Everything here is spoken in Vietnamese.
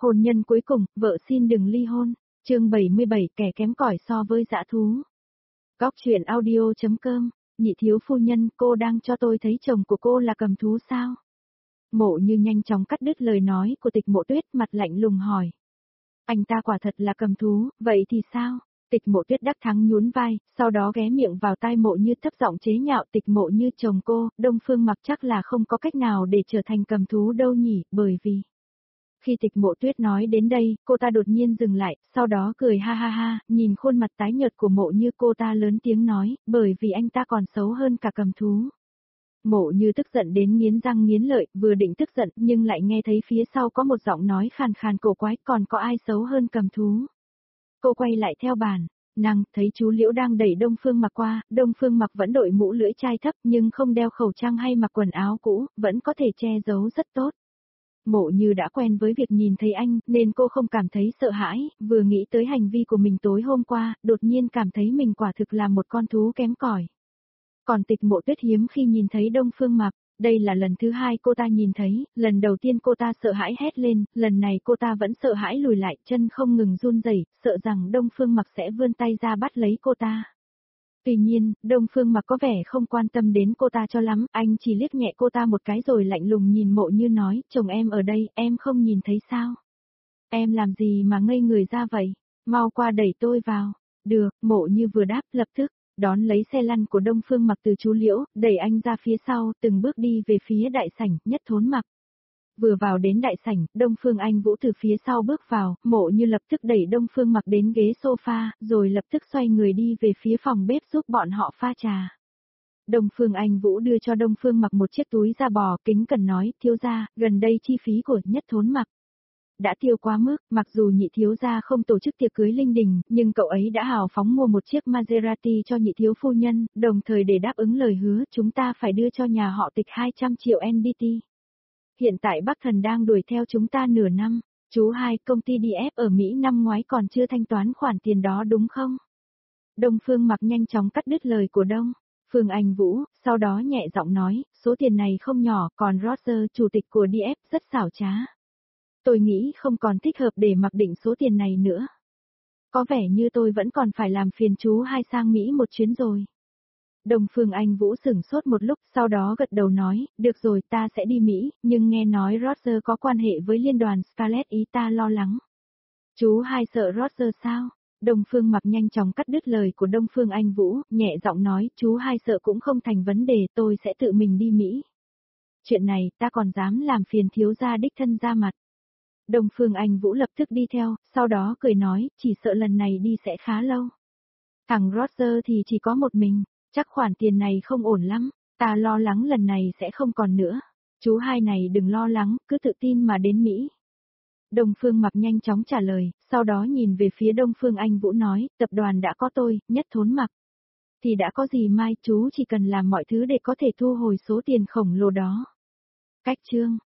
Hôn nhân cuối cùng, vợ xin đừng ly hôn. Chương 77, kẻ kém cỏi so với dã thú. Góc truyện audio.com. Nhị thiếu phu nhân, cô đang cho tôi thấy chồng của cô là cầm thú sao? Mộ Như nhanh chóng cắt đứt lời nói của Tịch Mộ Tuyết, mặt lạnh lùng hỏi. Anh ta quả thật là cầm thú, vậy thì sao? Tịch Mộ Tuyết đắc thắng nhún vai, sau đó ghé miệng vào tai Mộ Như thấp giọng chế nhạo. Tịch Mộ Như, chồng cô, Đông Phương Mặc chắc là không có cách nào để trở thành cầm thú đâu nhỉ, bởi vì... Khi Tịch Mộ Tuyết nói đến đây, cô ta đột nhiên dừng lại, sau đó cười ha ha ha, nhìn khuôn mặt tái nhợt của Mộ Như, cô ta lớn tiếng nói, bởi vì anh ta còn xấu hơn cả cầm thú. Mộ Như tức giận đến nghiến răng nghiến lợi, vừa định tức giận nhưng lại nghe thấy phía sau có một giọng nói khàn khàn cổ quái, còn có ai xấu hơn cầm thú. Cô quay lại theo bàn, nàng thấy chú Liễu đang đẩy Đông Phương Mặc qua, Đông Phương Mặc vẫn đội mũ lưỡi chai thấp nhưng không đeo khẩu trang hay mặc quần áo cũ, vẫn có thể che giấu rất tốt. Mộ Như đã quen với việc nhìn thấy anh, nên cô không cảm thấy sợ hãi, vừa nghĩ tới hành vi của mình tối hôm qua, đột nhiên cảm thấy mình quả thực là một con thú kém cỏi. Còn Tịch Mộ Tuyết hiếm khi nhìn thấy Đông Phương Mặc, đây là lần thứ hai cô ta nhìn thấy, lần đầu tiên cô ta sợ hãi hét lên, lần này cô ta vẫn sợ hãi lùi lại, chân không ngừng run rẩy, sợ rằng Đông Phương Mặc sẽ vươn tay ra bắt lấy cô ta. Tuy nhiên, Đông Phương Mặc có vẻ không quan tâm đến cô ta cho lắm, anh chỉ liếc nhẹ cô ta một cái rồi lạnh lùng nhìn Mộ Như nói, chồng em ở đây, em không nhìn thấy sao? Em làm gì mà ngây người ra vậy? Mau qua đẩy tôi vào. Được, Mộ Như vừa đáp lập tức, đón lấy xe lăn của Đông Phương Mặc từ chú Liễu, đẩy anh ra phía sau, từng bước đi về phía đại sảnh, Nhất Thốn Mặc. Vừa vào đến đại sảnh, Đông Phương Anh Vũ từ phía sau bước vào, Mộ Như lập tức đẩy Đông Phương Mặc đến ghế sofa, rồi lập tức xoay người đi về phía phòng bếp giúp bọn họ pha trà. Đông Phương Anh Vũ đưa cho Đông Phương Mặc một chiếc túi da bò, kính cẩn nói, thiếu gia, gần đây chi phí của Nhất Thốn Mặc đã tiêu quá mức, mặc dù nhị thiếu gia không tổ chức tiệc cưới linh đình, nhưng cậu ấy đã hào phóng mua một chiếc Maserati cho nhị thiếu phu nhân, đồng thời để đáp ứng lời hứa, chúng ta phải đưa cho nhà họ Tịch 200 triệu NDT. Hiện tại Bắc Thần đang đuổi theo chúng ta nửa năm, chú hai, công ty DF ở Mỹ năm ngoái còn chưa thanh toán khoản tiền đó đúng không? Đông Phương Mặc nhanh chóng cắt đứt lời của Đông Phương Anh Vũ, sau đó nhẹ giọng nói, số tiền này không nhỏ, còn Roger, chủ tịch của DF, rất xảo trá. Tôi nghĩ không còn thích hợp để mặc định số tiền này nữa. Có vẻ như tôi vẫn còn phải làm phiền chú hai sang Mỹ một chuyến rồi. Đông Phương Anh Vũ sửng sốt một lúc, sau đó gật đầu nói, được rồi ta sẽ đi Mỹ, nhưng nghe nói Roger có quan hệ với liên đoàn Scarlet ý ta lo lắng. Chú hai sợ Roger sao? Đông Phương Mặc nhanh chóng cắt đứt lời của Đông Phương Anh Vũ, nhẹ giọng nói, chú hai sợ cũng không thành vấn đề, tôi sẽ tự mình đi Mỹ. Chuyện này ta còn dám làm phiền thiếu gia đích thân ra mặt. Đông Phương Anh Vũ lập tức đi theo, sau đó cười nói, chỉ sợ lần này đi sẽ khá lâu. Thằng Roger thì chỉ có một mình, chắc khoản tiền này không ổn lắm, ta lo lắng lần này sẽ không còn nữa. Chú hai này đừng lo lắng, cứ tự tin mà đến Mỹ. Đông Phương Mặc nhanh chóng trả lời, sau đó nhìn về phía Đông Phương Anh Vũ nói, tập đoàn đã có tôi, Nhất Thốn Mặc. Thì đã có gì mai, chú chỉ cần làm mọi thứ để có thể thu hồi số tiền khổng lồ đó. Cách chương